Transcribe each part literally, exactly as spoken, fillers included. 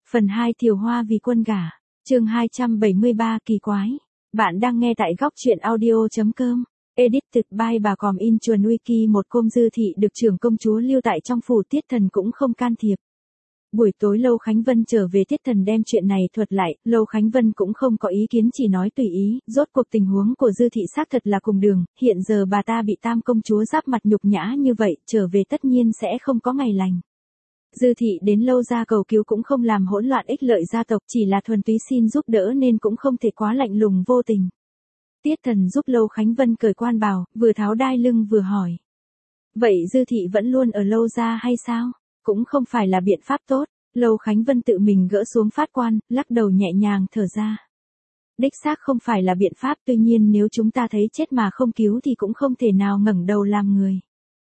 Phần hai Thiều Hoa vì quân gả. Chương hai trăm bảy mươi ba Kỳ quái. Bạn đang nghe tại góc truyện audio.com. Edited by bà Còm in Chuồn Wiki. Một Cung Dư Thị được trưởng công chúa lưu tại trong phủ, Tiết Thần cũng không can thiệp. Buổi tối Lâu Khánh Vân trở về, Tiết Thần đem chuyện này thuật lại, Lâu Khánh Vân cũng không có ý kiến, chỉ nói tùy ý. Rốt cuộc tình huống của Dư Thị xác thật là cùng đường, hiện giờ bà ta bị Tam công chúa giáp mặt nhục nhã như vậy, trở về tất nhiên sẽ không có ngày lành. Dư Thị đến Lâu gia cầu cứu cũng không làm hỗn loạn ích lợi gia tộc, chỉ là thuần túy xin giúp đỡ nên cũng không thể quá lạnh lùng vô tình. Tiết Thần giúp Lâu Khánh Vân cởi quan bào, vừa tháo đai lưng vừa hỏi. Vậy Dư Thị vẫn luôn ở Lâu gia hay sao? Cũng không phải là biện pháp tốt. Lâu Khánh Vân tự mình gỡ xuống phát quan, lắc đầu nhẹ nhàng thở ra. Đích xác không phải là biện pháp, tuy nhiên nếu chúng ta thấy chết mà không cứu thì cũng không thể nào ngẩng đầu làm người.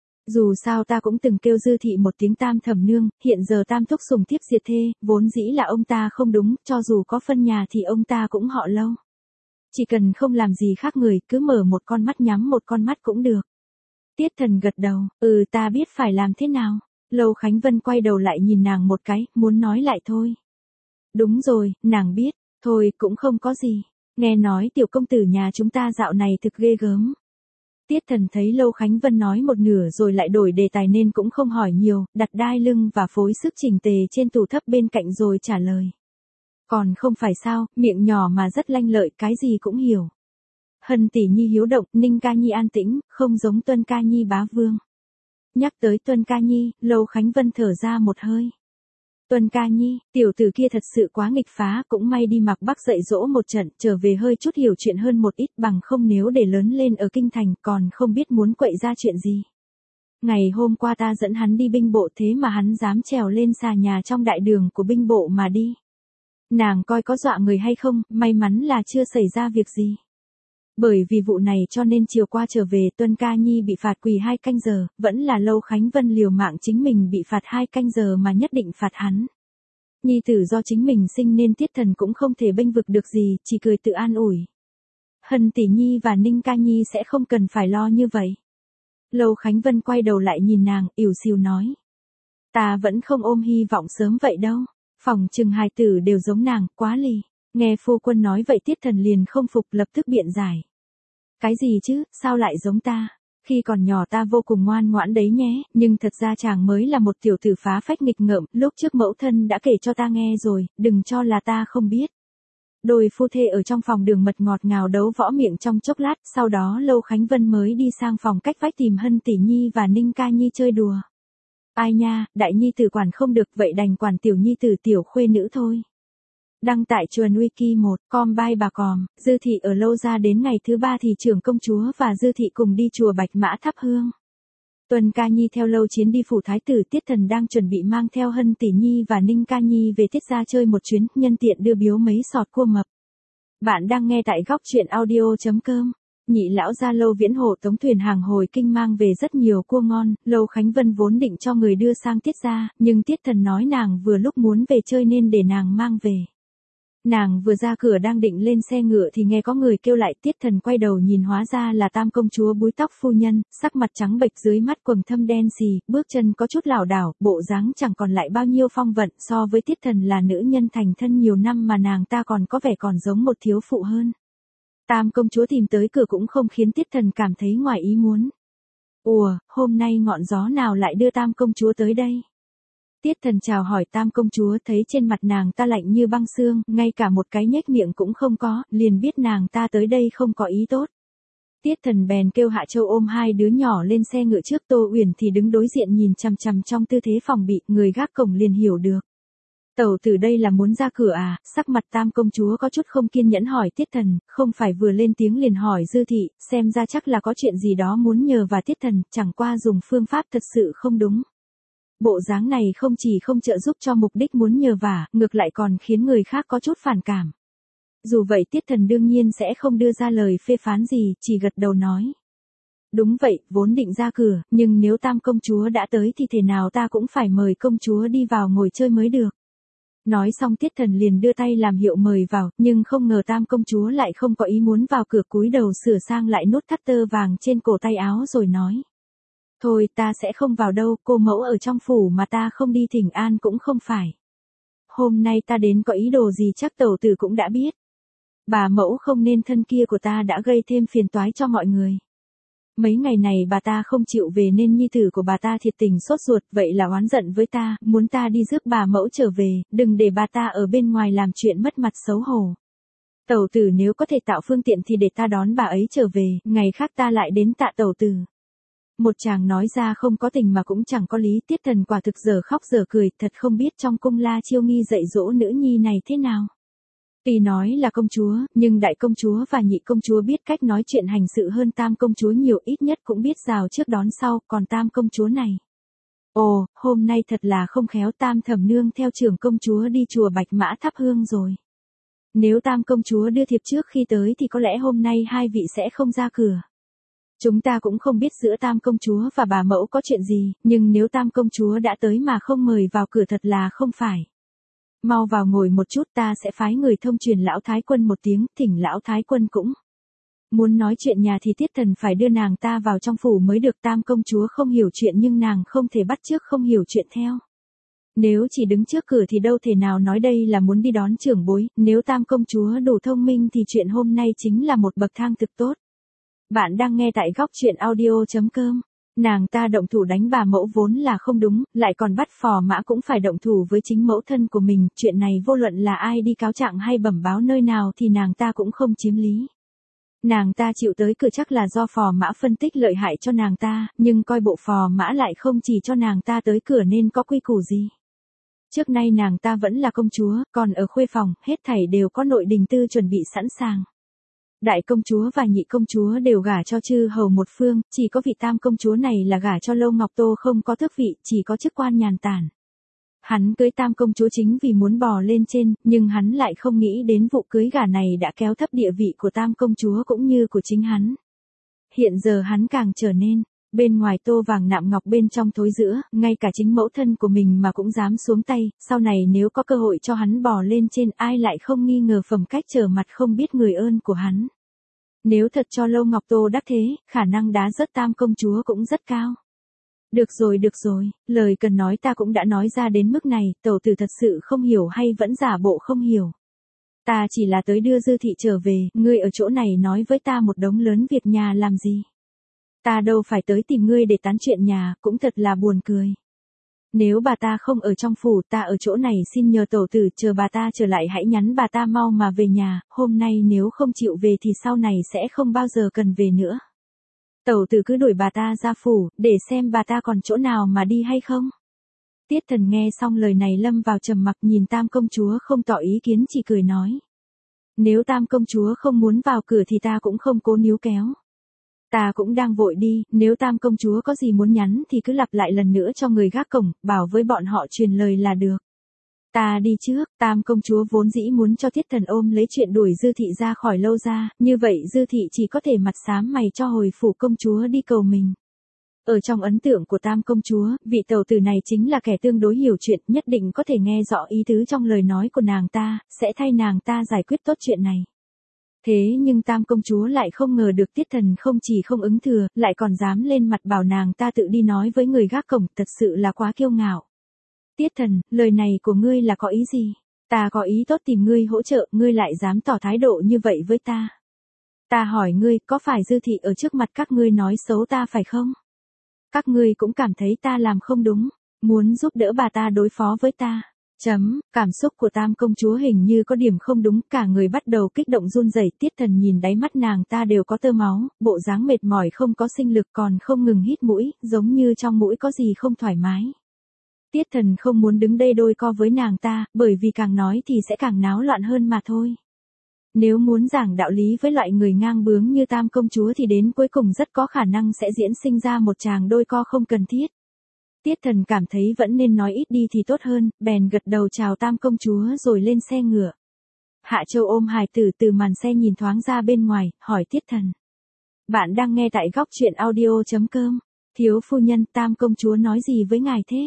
Dù sao ta cũng từng kêu Dư Thị một tiếng Tam thẩm nương, hiện giờ Tam thúc sùng thiếp diệt thê, vốn dĩ là ông ta không đúng, cho dù có phân nhà thì ông ta cũng họ Lâu. Chỉ cần không làm gì khác người, cứ mở một con mắt nhắm một con mắt cũng được. Tiết Thần gật đầu, ừ ta biết phải làm thế nào. Lâu Khánh Vân quay đầu lại nhìn nàng một cái, muốn nói lại thôi. Đúng rồi, nàng biết, thôi cũng không có gì. Nghe nói tiểu công tử nhà chúng ta dạo này thực ghê gớm. Tiết Thần thấy Lâu Khánh Vân nói một nửa rồi lại đổi đề tài nên cũng không hỏi nhiều, đặt đai lưng và phối sức chỉnh tề trên tủ thấp bên cạnh rồi trả lời. Còn không phải sao, miệng nhỏ mà rất lanh lợi, cái gì cũng hiểu. Hân tỷ nhi hiếu động, Ninh ca nhi an tĩnh, không giống Tuân ca nhi bá vương. Nhắc tới Tuân ca nhi, Lâu Khánh Vân thở ra một hơi. Tuân ca nhi, tiểu tử kia thật sự quá nghịch phá, cũng may đi Mạc Bắc dạy dỗ một trận, trở về hơi chút hiểu chuyện hơn một ít, bằng không nếu để lớn lên ở kinh thành còn không biết muốn quậy ra chuyện gì. Ngày hôm qua ta dẫn hắn đi binh bộ, thế mà hắn dám trèo lên xà nhà trong đại đường của binh bộ mà đi. Nàng coi có dọa người hay không, may mắn là chưa xảy ra việc gì. Bởi vì vụ này cho nên chiều qua trở về Tuân ca nhi bị phạt quỳ hai canh giờ, vẫn là Lâu Khánh Vân liều mạng chính mình bị phạt hai canh giờ mà nhất định phạt hắn. Nhi tử do chính mình sinh nên Tiết Thần cũng không thể bênh vực được gì, chỉ cười tự an ủi. Hân tỷ nhi và Ninh ca nhi sẽ không cần phải lo như vậy. Lâu Khánh Vân quay đầu lại nhìn nàng, ỉu xìu nói. Ta vẫn không ôm hy vọng sớm vậy đâu, phòng trừng hài tử đều giống nàng, quá lì. Nghe phu quân nói vậy Tiết Thần liền không phục, lập tức biện giải. Cái gì chứ, sao lại giống ta? Khi còn nhỏ ta vô cùng ngoan ngoãn đấy nhé, nhưng thật ra chàng mới là một tiểu tử phá phách nghịch ngợm, lúc trước mẫu thân đã kể cho ta nghe rồi, đừng cho là ta không biết. Đôi phu thê ở trong phòng đường mật ngọt ngào đấu võ miệng trong chốc lát, sau đó Lâu Khánh Vân mới đi sang phòng cách vách tìm Hân tỷ nhi và Ninh ca nhi chơi đùa. Ai nha, đại nhi tử quản không được, vậy đành quản tiểu nhi tử tiểu khuê nữ thôi. Đăng tại Chuồn Wiki. Một com by bà Còm. Dư Thị ở Lâu gia đến ngày thứ ba thì trưởng công chúa và Dư Thị cùng đi chùa Bạch Mã thắp hương. Tuân ca nhi theo Lâu Chiến đi phủ thái tử, Tiết Thần đang chuẩn bị mang theo Hân tỷ nhi và Ninh ca nhi về Tiết gia chơi một chuyến, nhân tiện đưa biếu mấy sọt cua mập. Bạn đang nghe tại góc truyện audio.com. Nhị lão gia Lâu Viễn Hộ tống thuyền hàng hồi kinh mang về rất nhiều cua ngon, Lâu Khánh Vân vốn định cho người đưa sang Tiết gia, nhưng Tiết Thần nói nàng vừa lúc muốn về chơi nên để nàng mang về. Nàng vừa ra cửa đang định lên xe ngựa thì nghe có người kêu lại, Tiết Thần quay đầu nhìn hóa ra là Tam công chúa búi tóc phu nhân, sắc mặt trắng bệch dưới mắt quầng thâm đen xì, bước chân có chút lảo đảo, bộ dáng chẳng còn lại bao nhiêu phong vận, so với Tiết Thần là nữ nhân thành thân nhiều năm mà nàng ta còn có vẻ còn giống một thiếu phụ hơn. Tam công chúa tìm tới cửa cũng không khiến Tiết Thần cảm thấy ngoài ý muốn. Ủa, hôm nay ngọn gió nào lại đưa Tam công chúa tới đây? Tiết Thần chào hỏi Tam công chúa, thấy trên mặt nàng ta lạnh như băng xương, ngay cả một cái nhếch miệng cũng không có, liền biết nàng ta tới đây không có ý tốt. Tiết Thần bèn kêu Hạ Châu ôm hai đứa nhỏ lên xe ngựa trước, Tô Uyển thì đứng đối diện nhìn chằm chằm trong tư thế phòng bị, người gác cổng liền hiểu được. Tẩu tử đây là muốn ra cửa à? Sắc mặt Tam công chúa có chút không kiên nhẫn hỏi Tiết Thần, không phải vừa lên tiếng liền hỏi Dư Thị, xem ra chắc là có chuyện gì đó muốn nhờ và Tiết Thần, chẳng qua dùng phương pháp thật sự không đúng. Bộ dáng này không chỉ không trợ giúp cho mục đích muốn nhờ vả, ngược lại còn khiến người khác có chút phản cảm. Dù vậy Tiết Thần đương nhiên sẽ không đưa ra lời phê phán gì, chỉ gật đầu nói. Đúng vậy, vốn định ra cửa, nhưng nếu Tam công chúa đã tới thì thế nào ta cũng phải mời công chúa đi vào ngồi chơi mới được. Nói xong Tiết Thần liền đưa tay làm hiệu mời vào, nhưng không ngờ Tam công chúa lại không có ý muốn vào cửa, cúi đầu sửa sang lại nút thắt tơ vàng trên cổ tay áo rồi nói. Thôi ta sẽ không vào đâu, cô mẫu ở trong phủ mà ta không đi thỉnh an cũng không phải. hôm nay ta đến có ý đồ gì chắc tẩu tử cũng đã biết. Bà mẫu không nên thân kia của ta đã gây thêm phiền toái cho mọi người. Mấy ngày này bà ta không chịu về nên nhi tử của bà ta thiệt tình sốt ruột, vậy là oán giận với ta, muốn ta đi giúp bà mẫu trở về, đừng để bà ta ở bên ngoài làm chuyện mất mặt xấu hổ. Tẩu tử nếu có thể tạo phương tiện thì để ta đón bà ấy trở về, ngày khác ta lại đến tạ tẩu tử. Một chàng nói ra không có tình mà cũng chẳng có lý, Tiết Thần quả thực giờ khóc giờ cười, thật không biết trong cung La Chiêu Nghi dạy dỗ nữ nhi này thế nào. Tuy nói là công chúa, nhưng đại công chúa và nhị công chúa biết cách nói chuyện hành sự hơn tam công chúa nhiều, ít nhất cũng biết rào trước đón sau, còn tam công chúa này. Ồ, hôm nay thật là không khéo, tam thẩm nương theo trưởng công chúa đi chùa Bạch Mã thắp hương rồi. Nếu tam công chúa đưa thiệp trước khi tới thì có lẽ hôm nay hai vị sẽ không ra cửa. Chúng ta cũng không biết giữa tam công chúa và bà mẫu có chuyện gì, nhưng nếu tam công chúa đã tới mà không mời vào cửa thật là không phải. Mau vào ngồi một chút, ta sẽ phái người thông truyền lão thái quân một tiếng, thỉnh lão thái quân cũng. Muốn nói chuyện nhà thì Tiết Thần phải đưa nàng ta vào trong phủ mới được, tam công chúa không hiểu chuyện nhưng nàng không thể bắt chước không hiểu chuyện theo. Nếu chỉ đứng trước cửa thì đâu thể nào nói đây là muốn đi đón trưởng bối, nếu tam công chúa đủ thông minh thì chuyện hôm nay chính là một bậc thang thực tốt. Bạn đang nghe tại góc truyện audio chấm com. Nàng ta động thủ đánh bà mẫu vốn là không đúng, lại còn bắt phò mã cũng phải động thủ với chính mẫu thân của mình, chuyện này vô luận là ai đi cáo trạng hay bẩm báo nơi nào thì nàng ta cũng không chiếm lý. Nàng ta chịu tới cửa chắc là do phò mã phân tích lợi hại cho nàng ta, nhưng coi bộ phò mã lại không chỉ cho nàng ta tới cửa nên có quy củ gì. Trước nay nàng ta vẫn là công chúa, còn ở khuê phòng, hết thảy đều có nội đình tư chuẩn bị sẵn sàng. Đại công chúa và nhị công chúa đều gả cho chư hầu một phương, chỉ có vị tam công chúa này là gả cho Lâu Ngọc Tô không có tước vị, chỉ có chức quan nhàn tản. Hắn cưới tam công chúa chính vì muốn bò lên trên, nhưng hắn lại không nghĩ đến vụ cưới gả này đã kéo thấp địa vị của tam công chúa cũng như của chính hắn. Hiện giờ hắn càng trở nên, bên ngoài tô vàng nạm ngọc bên trong thối rữa, ngay cả chính mẫu thân của mình mà cũng dám xuống tay, sau này nếu có cơ hội cho hắn bò lên trên ai lại không nghi ngờ phẩm cách trở mặt không biết người ơn của hắn. Nếu thật cho Lâu Ngọc Tô đắc thế, khả năng đá rớt tam công chúa cũng rất cao. Được rồi được rồi, lời cần nói ta cũng đã nói ra đến mức này, tẩu tử thật sự không hiểu hay vẫn giả bộ không hiểu. Ta chỉ là tới đưa Dư thị trở về, ngươi ở chỗ này nói với ta một đống lớn việc nhà làm gì. Ta đâu phải tới tìm ngươi để tán chuyện nhà, cũng thật là buồn cười. Nếu bà ta không ở trong phủ, ta ở chỗ này xin nhờ tẩu tử chờ bà ta trở lại hãy nhắn bà ta mau mà về nhà, hôm nay nếu không chịu về thì sau này sẽ không bao giờ cần về nữa. Tẩu tử cứ đuổi bà ta ra phủ, để xem bà ta còn chỗ nào mà đi hay không. Tiết Thần nghe xong lời này lâm vào trầm mặc, nhìn tam công chúa không tỏ ý kiến chỉ cười nói. Nếu tam công chúa không muốn vào cửa thì ta cũng không cố níu kéo. Ta cũng đang vội đi, nếu tam công chúa có gì muốn nhắn thì cứ lặp lại lần nữa cho người gác cổng, bảo với bọn họ truyền lời là được. Ta đi trước, tam công chúa vốn dĩ muốn cho Tiết Thần ôm lấy chuyện đuổi Dư thị ra khỏi Lâu ra, như vậy Dư thị chỉ có thể mặt xám mày cho hồi phủ công chúa đi cầu mình. Ở trong ấn tượng của tam công chúa, vị tẩu tử này chính là kẻ tương đối hiểu chuyện, nhất định có thể nghe rõ ý tứ trong lời nói của nàng ta, sẽ thay nàng ta giải quyết tốt chuyện này. Thế nhưng tam công chúa lại không ngờ được Tiết Thần không chỉ không ứng thừa, lại còn dám lên mặt bảo nàng ta tự đi nói với người gác cổng, thật sự là quá kiêu ngạo. Tiết Thần, lời này của ngươi là có ý gì? Ta có ý tốt tìm ngươi hỗ trợ, ngươi lại dám tỏ thái độ như vậy với ta. Ta hỏi ngươi, có phải Dư thị ở trước mặt các ngươi nói xấu ta phải không? Các ngươi cũng cảm thấy ta làm không đúng, muốn giúp đỡ bà ta đối phó với ta. Chấm, cảm xúc của tam công chúa hình như có điểm không đúng, cả người bắt đầu kích động run rẩy. Tiết Thần nhìn đáy mắt nàng ta đều có tơ máu, bộ dáng mệt mỏi không có sinh lực còn không ngừng hít mũi, giống như trong mũi có gì không thoải mái. Tiết Thần không muốn đứng đây đôi co với nàng ta, bởi vì càng nói thì sẽ càng náo loạn hơn mà thôi. Nếu muốn giảng đạo lý với loại người ngang bướng như tam công chúa thì đến cuối cùng rất có khả năng sẽ diễn sinh ra một tràng đôi co không cần thiết. Tiết Thần cảm thấy vẫn nên nói ít đi thì tốt hơn, bèn gật đầu chào tam công chúa rồi lên xe ngựa. Hạ Châu ôm hài tử từ màn xe nhìn thoáng ra bên ngoài, hỏi Tiết Thần. Bạn đang nghe tại góc truyện audio chấm com. Thiếu phu nhân, tam công chúa nói gì với ngài thế?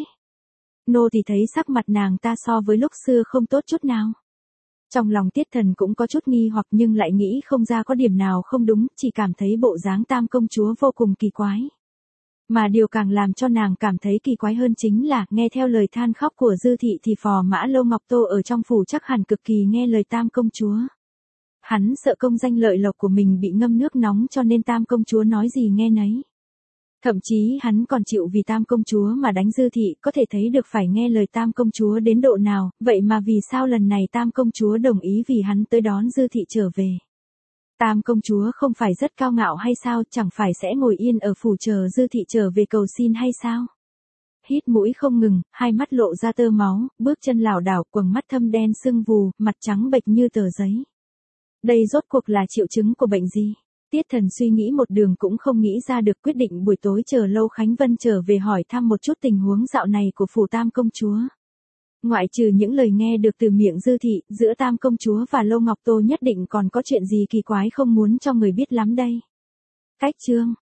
Nô thì thấy sắc mặt nàng ta so với lúc xưa không tốt chút nào. Trong lòng Tiết Thần cũng có chút nghi hoặc nhưng lại nghĩ không ra có điểm nào không đúng, chỉ cảm thấy bộ dáng tam công chúa vô cùng kỳ quái. Mà điều càng làm cho nàng cảm thấy kỳ quái hơn chính là, nghe theo lời than khóc của Dư thị thì phò mã Lâu Ngọc Tô ở trong phủ chắc hẳn cực kỳ nghe lời Tam công chúa. Hắn sợ công danh lợi lộc của mình bị ngâm nước nóng cho nên Tam công chúa nói gì nghe nấy. Thậm chí hắn còn chịu vì Tam công chúa mà đánh Dư thị, có thể thấy được phải nghe lời Tam công chúa đến độ nào, vậy mà vì sao lần này Tam công chúa đồng ý vì hắn tới đón Dư thị trở về. Tam công chúa không phải rất cao ngạo hay sao, chẳng phải sẽ ngồi yên ở phủ chờ Dư thị trở về cầu xin hay sao? Hít mũi không ngừng, hai mắt lộ ra tơ máu, bước chân lảo đảo, quầng mắt thâm đen sưng vù, mặt trắng bệch như tờ giấy. Đây rốt cuộc là triệu chứng của bệnh gì? Tiết Thần suy nghĩ một đường cũng không nghĩ ra được, quyết định buổi tối chờ Lâu Khánh Vân trở về hỏi thăm một chút tình huống dạo này của phủ Tam công chúa. Ngoại trừ những lời nghe được từ miệng Dư thị, giữa Tam công chúa và Lâu Ngọc Tô nhất định còn có chuyện gì kỳ quái không muốn cho người biết lắm đây. Cách chương